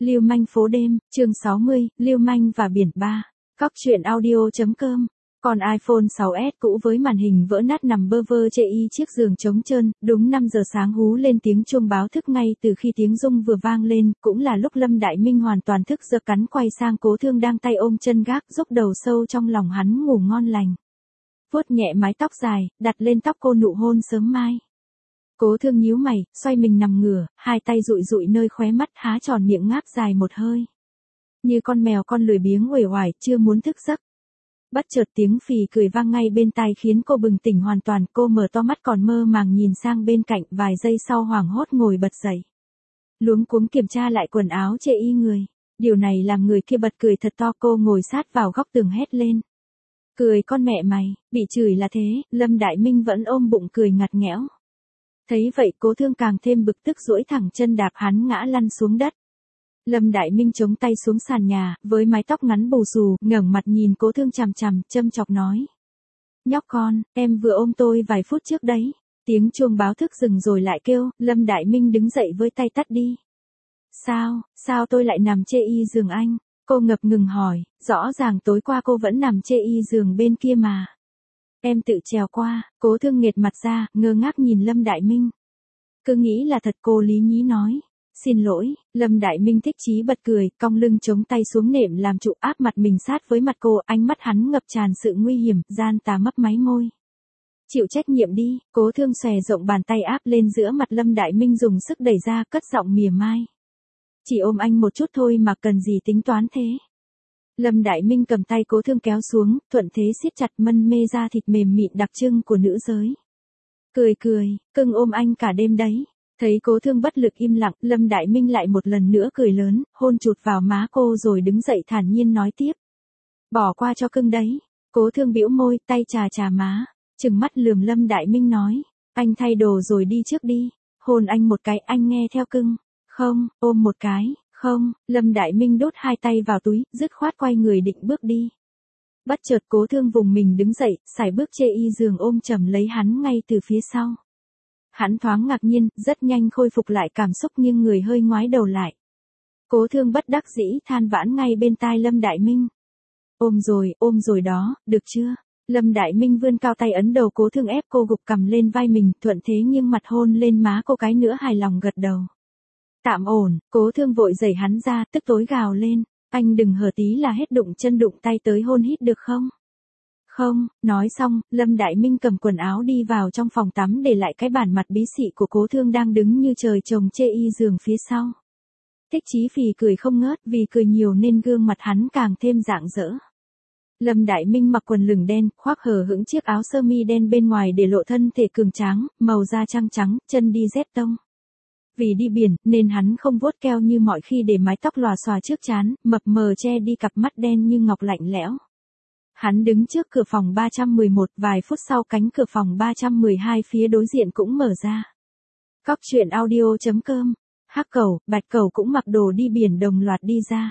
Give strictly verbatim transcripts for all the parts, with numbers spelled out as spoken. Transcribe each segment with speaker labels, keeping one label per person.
Speaker 1: Lưu manh phố đêm, chương sáu mươi, Lưu manh và biển ba. Cóc truyện audio.com. Còn iPhone sáu S cũ với màn hình vỡ nát nằm bơ vơ chê y chiếc giường trống trơn, đúng năm giờ sáng hú lên tiếng chuông báo thức ngay từ khi tiếng rung vừa vang lên, cũng là lúc Lâm Đại Minh hoàn toàn thức giơ cắn quay sang Cố Thương đang tay ôm chân gác, rúc đầu sâu trong lòng hắn ngủ ngon lành. Vuốt nhẹ mái tóc dài, đặt lên tóc cô nụ hôn sớm mai. Cố Thương nhíu mày, xoay mình nằm ngửa, hai tay dụi dụi nơi khóe mắt, há tròn miệng ngáp dài một hơi. Như con mèo con lười biếng uể oải, chưa muốn thức giấc. Bất chợt tiếng phì cười vang ngay bên tai khiến cô bừng tỉnh hoàn toàn, cô mở to mắt còn mơ màng nhìn sang bên cạnh, vài giây sau hoảng hốt ngồi bật dậy. Luống cuống kiểm tra lại quần áo chê y người. Điều này làm người kia bật cười thật to, cô ngồi sát vào góc tường hét lên. Cười con mẹ mày, bị chửi là thế, Lâm Đại Minh vẫn ôm bụng cười ngặt nghẽo. Thấy vậy Cố Thương càng thêm bực tức, duỗi thẳng chân đạp hắn ngã lăn xuống đất. Lâm Đại Minh chống tay xuống sàn nhà, với mái tóc ngắn bù xù, ngẩng mặt nhìn Cố Thương chằm chằm, châm chọc nói. Nhóc con, em vừa ôm tôi vài phút trước đấy. Tiếng chuông báo thức dừng rồi lại kêu, Lâm Đại Minh đứng dậy với tay tắt đi. Sao, sao tôi lại nằm chê y giường anh? Cô ngập ngừng hỏi, rõ ràng tối qua cô vẫn nằm chê y giường bên kia mà. Em tự trèo qua. Cố Thương nghệt mặt ra, ngơ ngác nhìn Lâm Đại Minh. Cứ nghĩ là thật, cô lý nhí nói. Xin lỗi. Lâm Đại Minh thích chí bật cười, cong lưng chống tay xuống nệm làm trụ, áp mặt mình sát với mặt cô, ánh mắt hắn ngập tràn sự nguy hiểm, gian tà mấp máy môi. Chịu trách nhiệm đi. Cố Thương xòe rộng bàn tay áp lên giữa mặt Lâm Đại Minh, dùng sức đẩy ra, cất giọng mỉa mai. Chỉ ôm anh một chút thôi mà cần gì tính toán thế. Lâm Đại Minh cầm tay Cố Thương kéo xuống, thuận thế siết chặt mân mê da thịt mềm mịn đặc trưng của nữ giới. Cười cười, cưng ôm anh cả đêm đấy. Thấy Cố Thương bất lực im lặng, Lâm Đại Minh lại một lần nữa cười lớn, hôn chụt vào má cô rồi đứng dậy thản nhiên nói tiếp. Bỏ qua cho cưng đấy. Cố Thương bĩu môi, tay chà chà má, trừng mắt lườm Lâm Đại Minh nói. Anh thay đồ rồi đi trước đi. Hôn anh một cái, anh nghe theo cưng. Không, ôm một cái. Không. Lâm Đại Minh đốt hai tay vào túi, dứt khoát quay người định bước đi. Bất chợt Cố Thương vùng mình đứng dậy, sải bước chê y giường ôm chầm lấy hắn ngay từ phía sau. Hắn thoáng ngạc nhiên, rất nhanh khôi phục lại cảm xúc nhưng người hơi ngoái đầu lại. Cố Thương bất đắc dĩ than vãn ngay bên tai Lâm Đại Minh. Ôm rồi, ôm rồi đó, được chưa? Lâm Đại Minh vươn cao tay ấn đầu Cố Thương, ép cô gục cầm lên vai mình, thuận thế nghiêng mặt hôn lên má cô cái nữa, hài lòng gật đầu. Tạm ổn. Cố Thương vội giày hắn ra, tức tối gào lên. Anh đừng hờ tí là hết đụng chân đụng tay tới hôn hít được không? Không. Nói xong, Lâm Đại Minh cầm quần áo đi vào trong phòng tắm, để lại cái bản mặt bí xị của Cố Thương đang đứng như trời trồng chê y giường phía sau. Thích chí phì cười không ngớt, vì cười nhiều nên gương mặt hắn càng thêm rạng rỡ. Lâm Đại Minh mặc quần lửng đen, khoác hờ hững chiếc áo sơ mi đen bên ngoài để lộ thân thể cường tráng, màu da trắng trắng, chân đi dép tông. Vì đi biển, nên hắn không vuốt keo như mọi khi, để mái tóc lòa xòa trước trán, mập mờ che đi cặp mắt đen như ngọc lạnh lẽo. Hắn đứng trước cửa phòng ba trăm mười một, vài phút sau cánh cửa phòng ba trăm mười hai phía đối diện cũng mở ra. Cóc truyện audio.com. Hắc Cẩu, Bạch Cẩu cũng mặc đồ đi biển đồng loạt đi ra.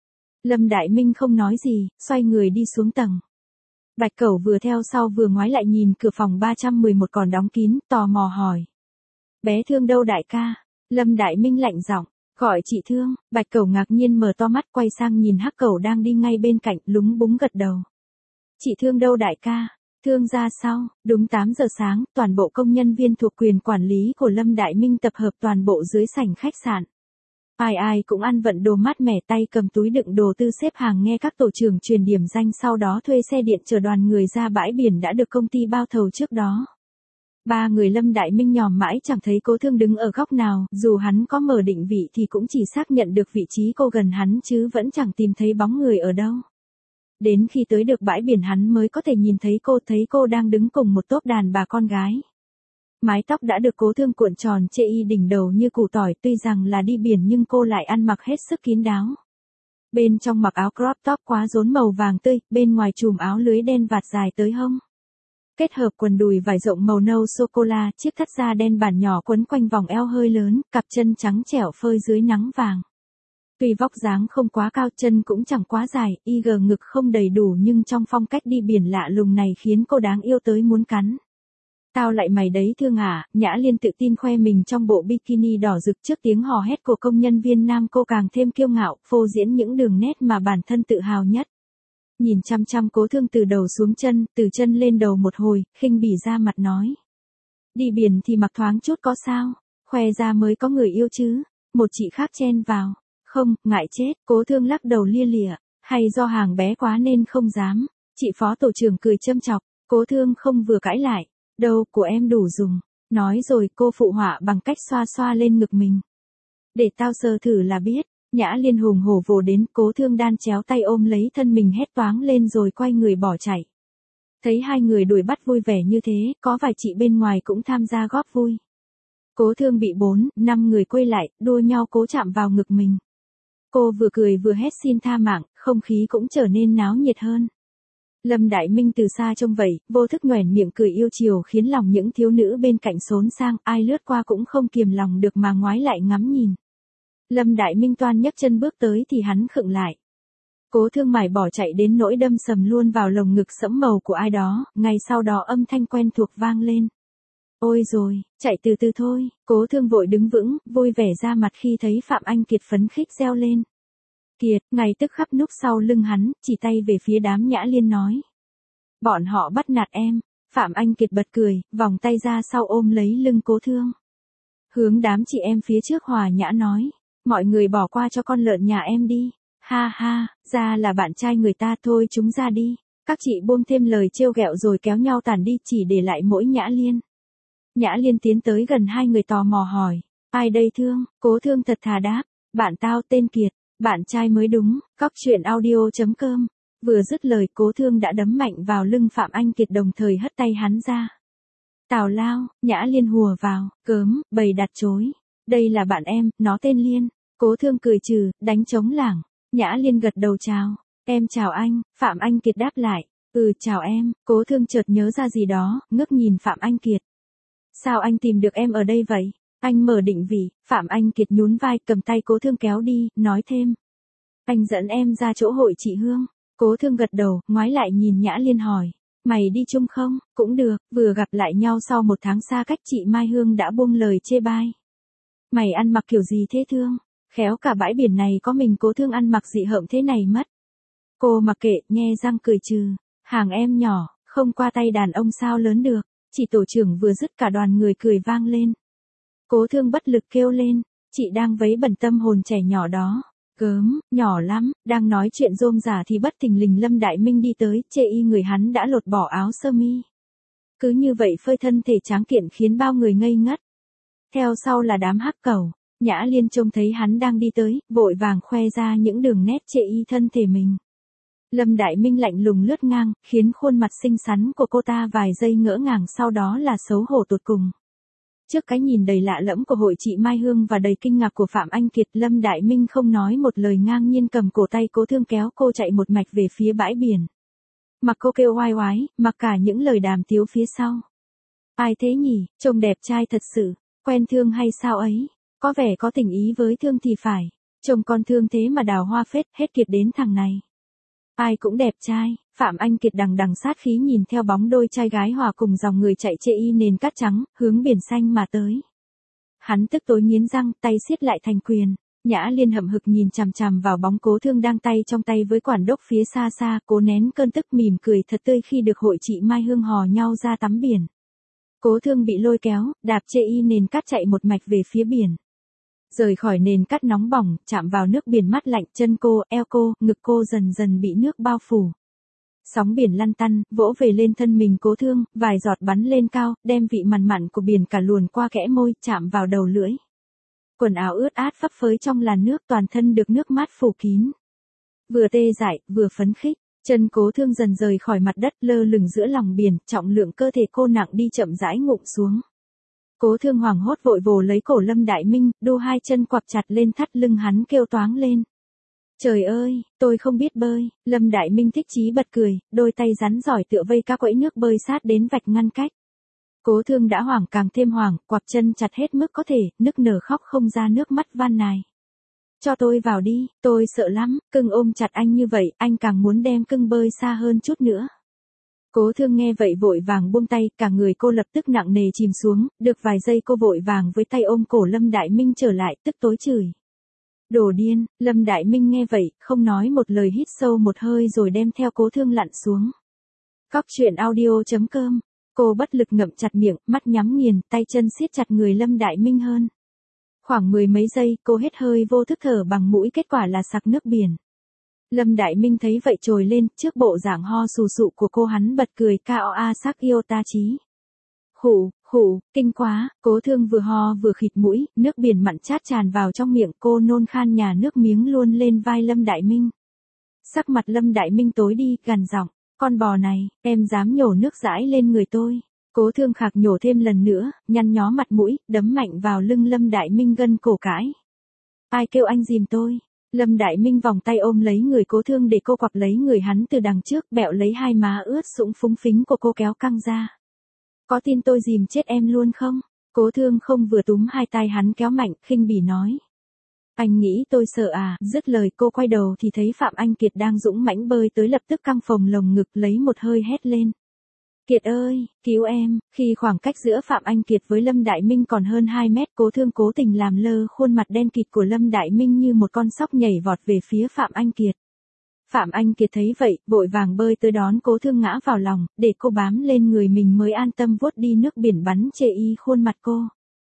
Speaker 1: Lâm Đại Minh không nói gì, xoay người đi xuống tầng. Bạch Cẩu vừa theo sau vừa ngoái lại nhìn cửa phòng ba trăm mười một còn đóng kín, tò mò hỏi. Bé Thương đâu đại ca? Lâm Đại Minh lạnh giọng, gọi chị Thương. Bạch Cẩu ngạc nhiên mở to mắt, quay sang nhìn Hắc Cẩu đang đi ngay bên cạnh, lúng búng gật đầu. Chị Thương đâu đại ca? Thương ra sau. Đúng tám giờ sáng, toàn bộ công nhân viên thuộc quyền quản lý của Lâm Đại Minh tập hợp toàn bộ dưới sảnh khách sạn. Ai ai cũng ăn vận đồ mát mẻ, tay cầm túi đựng đồ tư xếp hàng nghe các tổ trưởng truyền điểm danh, sau đó thuê xe điện chở đoàn người ra bãi biển đã được công ty bao thầu trước đó. Ba người Lâm Đại Minh nhòm mãi chẳng thấy Cố Thương đứng ở góc nào, dù hắn có mở định vị thì cũng chỉ xác nhận được vị trí cô gần hắn chứ vẫn chẳng tìm thấy bóng người ở đâu. Đến khi tới được bãi biển hắn mới có thể nhìn thấy cô, thấy cô đang đứng cùng một tốp đàn bà con gái. Mái tóc đã được Cố Thương cuộn tròn chê y đỉnh đầu như củ tỏi, tuy rằng là đi biển nhưng cô lại ăn mặc hết sức kín đáo. Bên trong mặc áo crop top quá rốn màu vàng tươi, bên ngoài trùm áo lưới đen vạt dài tới hông. Kết hợp quần đùi vải rộng màu nâu sô-cô-la, chiếc thắt da đen bản nhỏ quấn quanh vòng eo hơi lớn, cặp chân trắng trẻo phơi dưới nắng vàng. Tuy vóc dáng không quá cao, chân cũng chẳng quá dài, y gờ ngực không đầy đủ nhưng trong phong cách đi biển lạ lùng này khiến cô đáng yêu tới muốn cắn. Tao lại mày đấy Thương à, Nhã Liên tự tin khoe mình trong bộ bikini đỏ rực trước tiếng hò hét của công nhân viên nam, cô càng thêm kiêu ngạo, phô diễn những đường nét mà bản thân tự hào nhất. Nhìn chăm chăm Cố Thương từ đầu xuống chân, từ chân lên đầu một hồi, khinh bỉ ra mặt nói. Đi biển thì mặc thoáng chút có sao, khoe ra mới có người yêu chứ. Một chị khác chen vào. Không, ngại chết, Cố Thương lắc đầu lia lịa. Hay do hàng bé quá nên không dám. Chị phó tổ trưởng cười châm chọc, Cố Thương không vừa cãi lại. Đâu, của em đủ dùng. Nói rồi cô phụ họa bằng cách xoa xoa lên ngực mình. Để tao sờ thử là biết. Nhã Liên hùng hổ vồ đến, Cố Thương đan chéo tay ôm lấy thân mình hét toáng lên rồi quay người bỏ chạy. Thấy hai người đuổi bắt vui vẻ như thế, có vài chị bên ngoài cũng tham gia góp vui. Cố Thương bị bốn, năm người quây lại, đua nhau cố chạm vào ngực mình. Cô vừa cười vừa hét xin tha mạng, không khí cũng trở nên náo nhiệt hơn. Lâm Đại Minh từ xa trông vậy, vô thức nhoẻn miệng cười yêu chiều khiến lòng những thiếu nữ bên cạnh xốn sang, ai lướt qua cũng không kiềm lòng được mà ngoái lại ngắm nhìn. Lâm Đại Minh toan nhấc chân bước tới thì hắn khựng lại. Cố Thương mải bỏ chạy đến nỗi đâm sầm luôn vào lồng ngực sẫm màu của ai đó, ngay sau đó âm thanh quen thuộc vang lên. Ôi rồi, chạy từ từ thôi, Cố Thương vội đứng vững, vui vẻ ra mặt khi thấy Phạm Anh Kiệt phấn khích reo lên. Kiệt, ngay tức khắp núp sau lưng hắn, chỉ tay về phía đám Nhã Liên nói. Bọn họ bắt nạt em. Phạm Anh Kiệt bật cười, vòng tay ra sau ôm lấy lưng Cố Thương. Hướng đám chị em phía trước hòa nhã nói. Mọi người bỏ qua cho con lợn nhà em đi. Ha ha, ra là bạn trai người ta thôi, chúng ra đi. Các chị buông thêm lời trêu ghẹo rồi kéo nhau tản đi, chỉ để lại mỗi Nhã Liên. Nhã Liên tiến tới gần hai người tò mò hỏi. Ai đây Thương? Cố Thương thật thà đáp. Bạn tao tên Kiệt. Bạn trai mới đúng. Cóc truyện audio chấm com. Vừa dứt lời, Cố Thương đã đấm mạnh vào lưng Phạm Anh Kiệt đồng thời hất tay hắn ra. Tào lao, Nhã Liên hùa vào. Cớm, bày đặt chối. Đây là bạn em, nó tên Liên. Cố Thương cười trừ, đánh trống lảng. Nhã Liên gật đầu chào. Em chào anh. Phạm Anh Kiệt đáp lại. Ừ, chào em. Cố Thương chợt nhớ ra gì đó, ngước nhìn Phạm Anh Kiệt. Sao anh tìm được em ở đây vậy? Anh mở định vị. Phạm Anh Kiệt nhún vai, cầm tay Cố Thương kéo đi, nói thêm. Anh dẫn em ra chỗ hội chị Hương. Cố Thương gật đầu, ngoái lại nhìn Nhã Liên hỏi. Mày đi chung không? Cũng được, vừa gặp lại nhau sau một tháng xa cách, chị Mai Hương đã buông lời chê bai. Mày ăn mặc kiểu gì thế Thương? Khéo cả bãi biển này có mình Cố Thương ăn mặc dị hợm thế này mất. Cô mặc kệ, nhe răng cười trừ. Hàng em nhỏ, không qua tay đàn ông sao lớn được. Chị tổ trưởng vừa dứt cả đoàn người cười vang lên. Cố Thương bất lực kêu lên. Chị đang vấy bẩn tâm hồn trẻ nhỏ đó. Gớm, nhỏ lắm. Đang nói chuyện rôm rả thì bất thình lình Lâm Đại Minh đi tới, chê y người hắn đã lột bỏ áo sơ mi. Cứ như vậy phơi thân thể tráng kiện khiến bao người ngây ngất. Theo sau là đám hắc cẩu. Nhã Liên trông thấy hắn đang đi tới, vội vàng khoe ra những đường nét chê y thân thể mình. Lâm Đại Minh lạnh lùng lướt ngang, khiến khuôn mặt xinh xắn của cô ta vài giây ngỡ ngàng, sau đó là xấu hổ tột cùng. Trước cái nhìn đầy lạ lẫm của hội chị Mai Hương và đầy kinh ngạc của Phạm Anh Kiệt, Lâm Đại Minh không nói một lời, ngang nhiên cầm cổ tay Cố Thương kéo cô chạy một mạch về phía bãi biển. Mặc cô kêu oai oái, mặc cả những lời đàm tiếu phía sau. Ai thế nhỉ, trông đẹp trai thật sự, quen Thương hay sao ấy, có vẻ có tình ý với Thương thì phải, trông con Thương thế mà đào hoa phết, hết Kiệt đến thằng này. Ai cũng đẹp trai. Phạm Anh Kiệt đằng đằng sát khí nhìn theo bóng đôi trai gái hòa cùng dòng người chạy chê y nền cát trắng, hướng biển xanh mà tới. Hắn tức tối nghiến răng, tay siết lại thành quyền. Nhã Liên hậm hực nhìn chằm chằm vào bóng Cố Thương đang tay trong tay với quản đốc phía xa xa, cố nén cơn tức, mỉm cười thật tươi khi được hội chị Mai Hương hò nhau ra tắm biển. Cố Thương bị lôi kéo, đạp chê y nền cát chạy một mạch về phía biển. Rời khỏi nền cát nóng bỏng, chạm vào nước biển mát lạnh, chân cô, eo cô, ngực cô dần dần bị nước bao phủ. Sóng biển lăn tăn, vỗ về lên thân mình Cố Thương, vài giọt bắn lên cao, đem vị mặn mặn của biển cả luồn qua kẽ môi, chạm vào đầu lưỡi. Quần áo ướt át phấp phới trong làn nước, toàn thân được nước mát phủ kín. Vừa tê dại, vừa phấn khích, chân Cố Thương dần rời khỏi mặt đất, lơ lửng giữa lòng biển, trọng lượng cơ thể cô nặng đi chậm rãi ngụm xuống. Cố Thương hoảng hốt vội vồ lấy cổ Lâm Đại Minh, đu hai chân quặp chặt lên thắt lưng hắn, kêu toáng lên. Trời ơi, tôi không biết bơi. Lâm Đại Minh thích chí bật cười, đôi tay rắn giỏi tựa vây các quẫy nước bơi sát đến vạch ngăn cách. Cố Thương đã hoảng càng thêm hoảng, quặp chân chặt hết mức có thể, nức nở khóc không ra nước mắt, van nài. Cho tôi vào đi, tôi sợ lắm. Cưng ôm chặt anh như vậy, anh càng muốn đem cưng bơi xa hơn chút nữa. Cố Thương nghe vậy vội vàng buông tay, cả người cô lập tức nặng nề chìm xuống, được vài giây cô vội vàng với tay ôm cổ Lâm Đại Minh trở lại, tức tối chửi. Đồ điên. Lâm Đại Minh nghe vậy, không nói một lời, hít sâu một hơi rồi đem theo Cố Thương lặn xuống. Cóc truyện audio chấm com. Cô bất lực ngậm chặt miệng, mắt nhắm nghiền, tay chân siết chặt người Lâm Đại Minh hơn. Khoảng mười mấy giây, cô hết hơi vô thức thở bằng mũi, kết quả là sặc nước biển. Lâm Đại Minh thấy vậy trồi lên, trước bộ dạng ho sù sụ của cô hắn bật cười, cao a sắc yêu ta chí. Khụ, khụ, kinh quá. Cố Thương vừa ho vừa khịt mũi, nước biển mặn chát tràn vào trong miệng, cô nôn khan nhả nước miếng luôn lên vai Lâm Đại Minh. Sắc mặt Lâm Đại Minh tối đi, gằn giọng, con bò này, em dám nhổ nước dãi lên người tôi. Cố Thương khạc nhổ thêm lần nữa, nhăn nhó mặt mũi, đấm mạnh vào lưng Lâm Đại Minh gân cổ cãi. Ai kêu anh dìm tôi? Lâm Đại Minh vòng tay ôm lấy người Cố Thương để cô quặp lấy người hắn từ đằng trước, bẹo lấy hai má ướt sũng phúng phính của cô kéo căng ra. Có tin tôi dìm chết em luôn không? Cố Thương không vừa túm hai tay hắn kéo mạnh, khinh bỉ nói. Anh nghĩ tôi sợ à? Dứt lời cô quay đầu thì thấy Phạm Anh Kiệt đang dũng mãnh bơi tới, lập tức căng phồng lồng ngực lấy một hơi hét lên. Kiệt ơi, cứu em. Khi khoảng cách giữa Phạm Anh Kiệt với Lâm Đại Minh còn hơn hai mét, Cố Thương cố tình làm lơ khuôn mặt đen kịt của Lâm Đại Minh như một con sóc nhảy vọt về phía Phạm Anh Kiệt. Phạm Anh Kiệt thấy vậy, vội vàng bơi tới đón Cố Thương ngã vào lòng, để cô bám lên người mình mới an tâm vuốt đi nước biển bắn chê y khuôn mặt cô.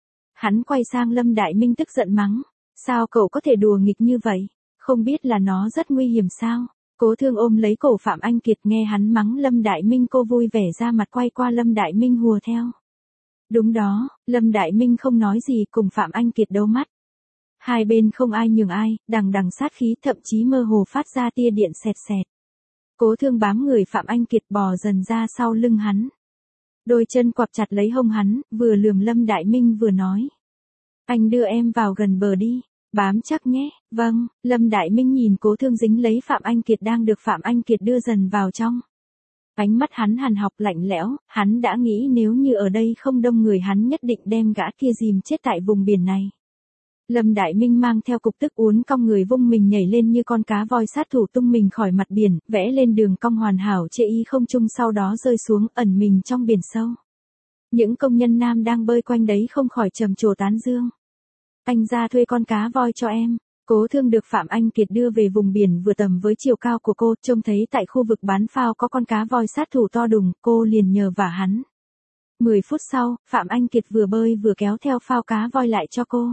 Speaker 1: Hắn quay sang Lâm Đại Minh tức giận mắng. Sao cậu có thể đùa nghịch như vậy? Không biết là nó rất nguy hiểm sao? Cố Thương ôm lấy cổ Phạm Anh Kiệt, nghe hắn mắng Lâm Đại Minh cô vui vẻ ra mặt quay qua Lâm Đại Minh hùa theo. Đúng đó, Lâm Đại Minh không nói gì, cùng Phạm Anh Kiệt đấu mắt. Hai bên không ai nhường ai, đằng đằng sát khí, thậm chí mơ hồ phát ra tia điện sẹt sẹt. Cố Thương bám người Phạm Anh Kiệt bò dần ra sau lưng hắn. Đôi chân quặp chặt lấy hông hắn, vừa lườm Lâm Đại Minh vừa nói. Anh đưa em vào gần bờ đi. Bám chắc nhé. Vâng. Lâm Đại Minh nhìn Cố Thương dính lấy Phạm Anh Kiệt đang được Phạm Anh Kiệt đưa dần vào trong. Ánh mắt hắn hàn học lạnh lẽo, hắn đã nghĩ nếu như ở đây không đông người hắn nhất định đem gã kia dìm chết tại vùng biển này. Lâm Đại Minh mang theo cục tức uốn cong người vung mình nhảy lên như con cá voi sát thủ, tung mình khỏi mặt biển, vẽ lên đường cong hoàn hảo chê y không trung, sau đó rơi xuống ẩn mình trong biển sâu. Những công nhân nam đang bơi quanh đấy không khỏi trầm trồ tán dương. Anh ra thuê con cá voi cho em. Cố Thương được Phạm Anh Kiệt đưa về vùng biển vừa tầm với chiều cao của cô, trông thấy tại khu vực bán phao có con cá voi sát thủ to đùng, cô liền nhờ vả hắn. Mười phút sau, Phạm Anh Kiệt vừa bơi vừa kéo theo phao cá voi lại cho cô.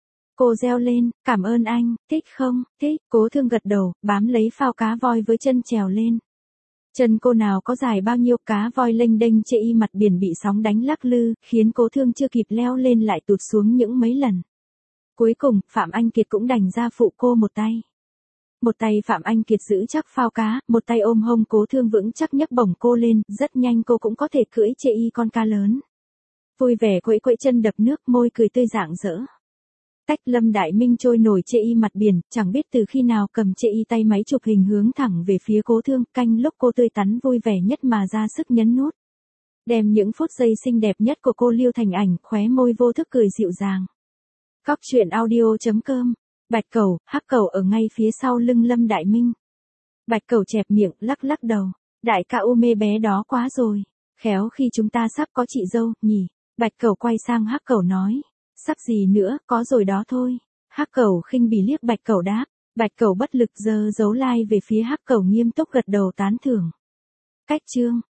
Speaker 1: Cô reo lên, cảm ơn anh, thích không? Thích. Cố Thương gật đầu, bám lấy phao cá voi với chân trèo lên. Chân cô nào có dài bao nhiêu, cá voi lênh đênh chê y mặt biển bị sóng đánh lắc lư, khiến Cố Thương chưa kịp leo lên lại tụt xuống những mấy lần. Cuối cùng, Phạm Anh Kiệt cũng đành ra phụ cô một tay. Một tay Phạm Anh Kiệt giữ chắc phao cá, một tay ôm hông Cố Thương vững chắc nhấc bổng cô lên, rất nhanh cô cũng có thể cưỡi chê y con cá lớn. Vui vẻ quẫy quẫy chân đập nước, môi cười tươi rạng rỡ. Tách Lâm Đại Minh trôi nổi chê y mặt biển, chẳng biết từ khi nào cầm chê y tay máy chụp hình hướng thẳng về phía Cố Thương, canh lúc cô tươi tắn vui vẻ nhất mà ra sức nhấn nút. Đem những phút giây xinh đẹp nhất của cô lưu thành ảnh, khóe môi vô thức cười dịu dàng. Cóc truyện audio chấm com. Bạch Cẩu, hắc cẩu ở ngay phía sau lưng Lâm Đại Minh. Bạch Cẩu chẹp miệng, lắc lắc đầu. Đại ca u mê bé đó quá rồi. Khéo khi chúng ta sắp có chị dâu, nhỉ? Bạch Cẩu quay sang hắc cẩu nói. Sắp gì nữa, có rồi đó thôi. Hắc cẩu khinh bỉ liếc Bạch Cẩu đáp. Bạch Cẩu bất lực giơ dấu like về phía hắc cẩu, nghiêm túc gật đầu tán thưởng. Cách chương.